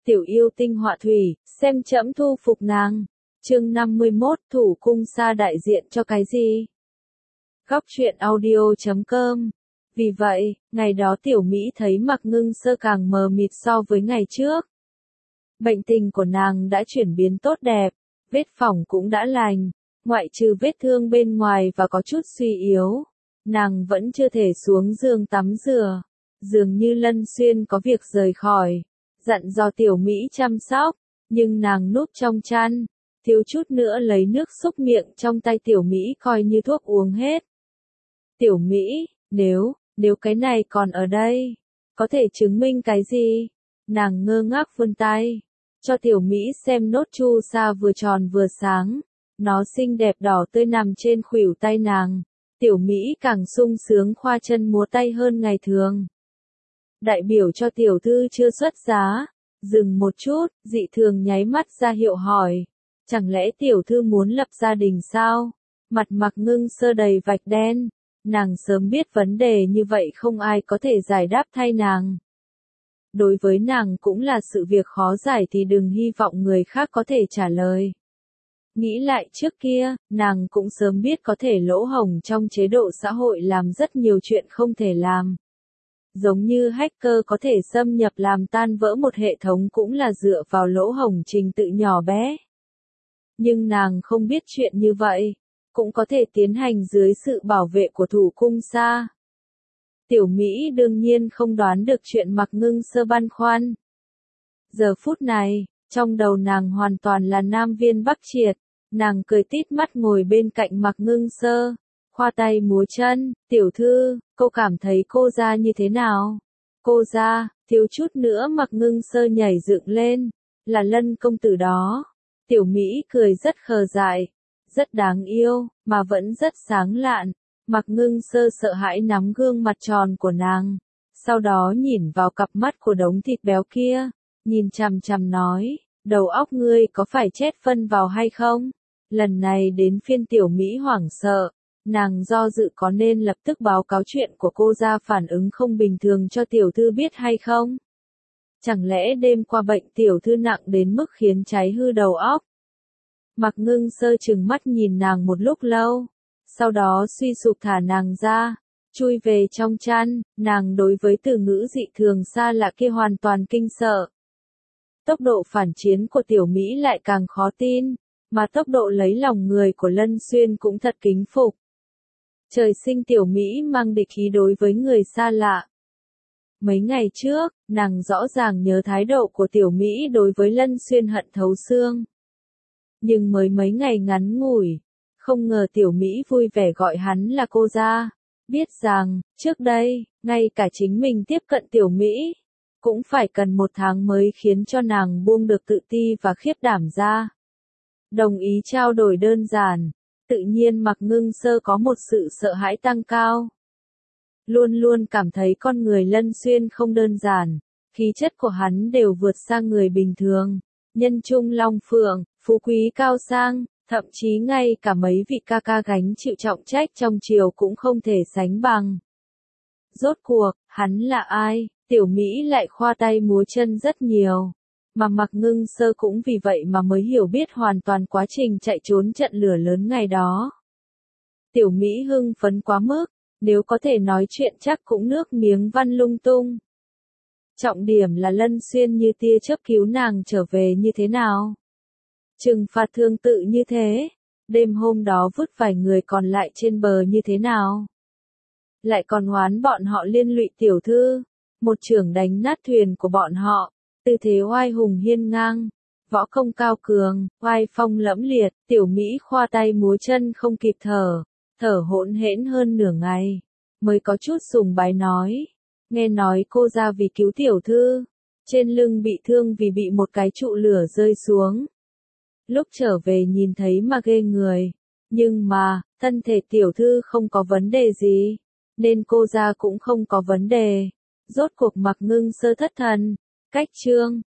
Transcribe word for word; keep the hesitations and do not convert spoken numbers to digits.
tiểu yêu tinh họa thủy, xem trẫm thu phục nàng. Chương năm mươi mốt, thủ cung xa đại diện cho cái gì? Góc truyện audio chấm com. Vì vậy, ngày đó tiểu Mỹ thấy Mạc Ngưng Sơ càng mờ mịt so với ngày trước. Bệnh tình của nàng đã chuyển biến tốt đẹp, vết phỏng cũng đã lành, ngoại trừ vết thương bên ngoài và có chút suy yếu. Nàng vẫn chưa thể xuống giường tắm rửa, dường như Lân Xuyên có việc rời khỏi, dặn dò tiểu Mỹ chăm sóc, nhưng nàng núp trong chăn, thiếu chút nữa lấy nước xúc miệng trong tay tiểu Mỹ coi như thuốc uống hết. Tiểu Mỹ, nếu, nếu cái này còn ở đây, có thể chứng minh cái gì? Nàng ngơ ngác vươn tay, cho tiểu Mỹ xem nốt chu sa vừa tròn vừa sáng, nó xinh đẹp đỏ tươi nằm trên khuỷu tay nàng. Tiểu Mỹ càng sung sướng khoa chân múa tay hơn ngày thường. Đại biểu cho tiểu thư chưa xuất giá, dừng một chút, dị thường nháy mắt ra hiệu hỏi, chẳng lẽ tiểu thư muốn lập gia đình sao? Mặt Mạc Ngưng Sơ đầy vạch đen, nàng sớm biết vấn đề như vậy không ai có thể giải đáp thay nàng. Đối với nàng cũng là sự việc khó giải thì đừng hy vọng người khác có thể trả lời. Nghĩ lại trước kia, nàng cũng sớm biết có thể lỗ hổng trong chế độ xã hội làm rất nhiều chuyện không thể làm. Giống như hacker có thể xâm nhập làm tan vỡ một hệ thống cũng là dựa vào lỗ hổng trình tự nhỏ bé. Nhưng nàng không biết chuyện như vậy, cũng có thể tiến hành dưới sự bảo vệ của thủ cung xa. Tiểu Mỹ đương nhiên không đoán được chuyện Mạc Ngưng Sơ băn khoăn. Giờ phút này, trong đầu nàng hoàn toàn là Nam Viên Bắc Triệt. Nàng cười tít mắt ngồi bên cạnh Mạc Ngưng Sơ, khoa tay múa chân, tiểu thư, cô cảm thấy cô ra như thế nào? Cô ra, thiếu chút nữa Mạc Ngưng Sơ nhảy dựng lên, là Lân công tử đó. Tiểu Mỹ cười rất khờ dại, rất đáng yêu, mà vẫn rất sáng lạn. Mạc Ngưng Sơ sợ hãi nắm gương mặt tròn của nàng, sau đó nhìn vào cặp mắt của đống thịt béo kia, nhìn chằm chằm nói, đầu óc ngươi có phải chết phân vào hay không? Lần này đến phiên tiểu Mỹ hoảng sợ, nàng do dự có nên lập tức báo cáo chuyện của cô ra phản ứng không bình thường cho tiểu thư biết hay không? Chẳng lẽ đêm qua bệnh tiểu thư nặng đến mức khiến cháy hư đầu óc? Mạc Ngưng Sơ trừng mắt nhìn nàng một lúc lâu, sau đó suy sụp thả nàng ra, chui về trong chăn, nàng đối với từ ngữ dị thường xa lạ kia hoàn toàn kinh sợ. Tốc độ phản chiến của tiểu Mỹ lại càng khó tin. Mà tốc độ lấy lòng người của Lân Xuyên cũng thật kính phục. Trời sinh tiểu Mỹ mang địch ý đối với người xa lạ. Mấy ngày trước, nàng rõ ràng nhớ thái độ của tiểu Mỹ đối với Lân Xuyên hận thấu xương. Nhưng mới mấy ngày ngắn ngủi, không ngờ tiểu Mỹ vui vẻ gọi hắn là cô ra. Biết rằng, trước đây, ngay cả chính mình tiếp cận tiểu Mỹ, cũng phải cần một tháng mới khiến cho nàng buông được tự ti và khiếp đảm ra. Đồng ý trao đổi đơn giản, tự nhiên Mạc Ngưng Sơ có một sự sợ hãi tăng cao. Luôn luôn cảm thấy con người Lân Xuyên không đơn giản, khí chất của hắn đều vượt xa người bình thường, nhân trung long phượng, phú quý cao sang, thậm chí ngay cả mấy vị ca ca gánh chịu trọng trách trong triều cũng không thể sánh bằng. Rốt cuộc, hắn là ai? Tiểu Mỹ lại khoa tay múa chân rất nhiều. Mà Mạc Ngưng Sơ cũng vì vậy mà mới hiểu biết hoàn toàn quá trình chạy trốn trận lửa lớn ngày đó. Tiểu Mỹ hưng phấn quá mức, nếu có thể nói chuyện chắc cũng nước miếng văn lung tung. Trọng điểm là Lân Xuyên như tia chớp cứu nàng trở về như thế nào? Trừng phạt tương tự như thế, đêm hôm đó vứt vài người còn lại trên bờ như thế nào? Lại còn oán bọn họ liên lụy tiểu thư, một chưởng đánh nát thuyền của bọn họ. Tư thế oai hùng hiên ngang, võ công cao cường, oai phong lẫm liệt, tiểu Mỹ khoa tay múa chân không kịp thở, thở hỗn hển hơn nửa ngày, mới có chút sùng bái nói, nghe nói cô ra vì cứu tiểu thư, trên lưng bị thương vì bị một cái trụ lửa rơi xuống. Lúc trở về nhìn thấy mà ghê người, nhưng mà, thân thể tiểu thư không có vấn đề gì, nên cô ra cũng không có vấn đề. Rốt cuộc Mạc Ngưng Sơ thất thần. Cách chương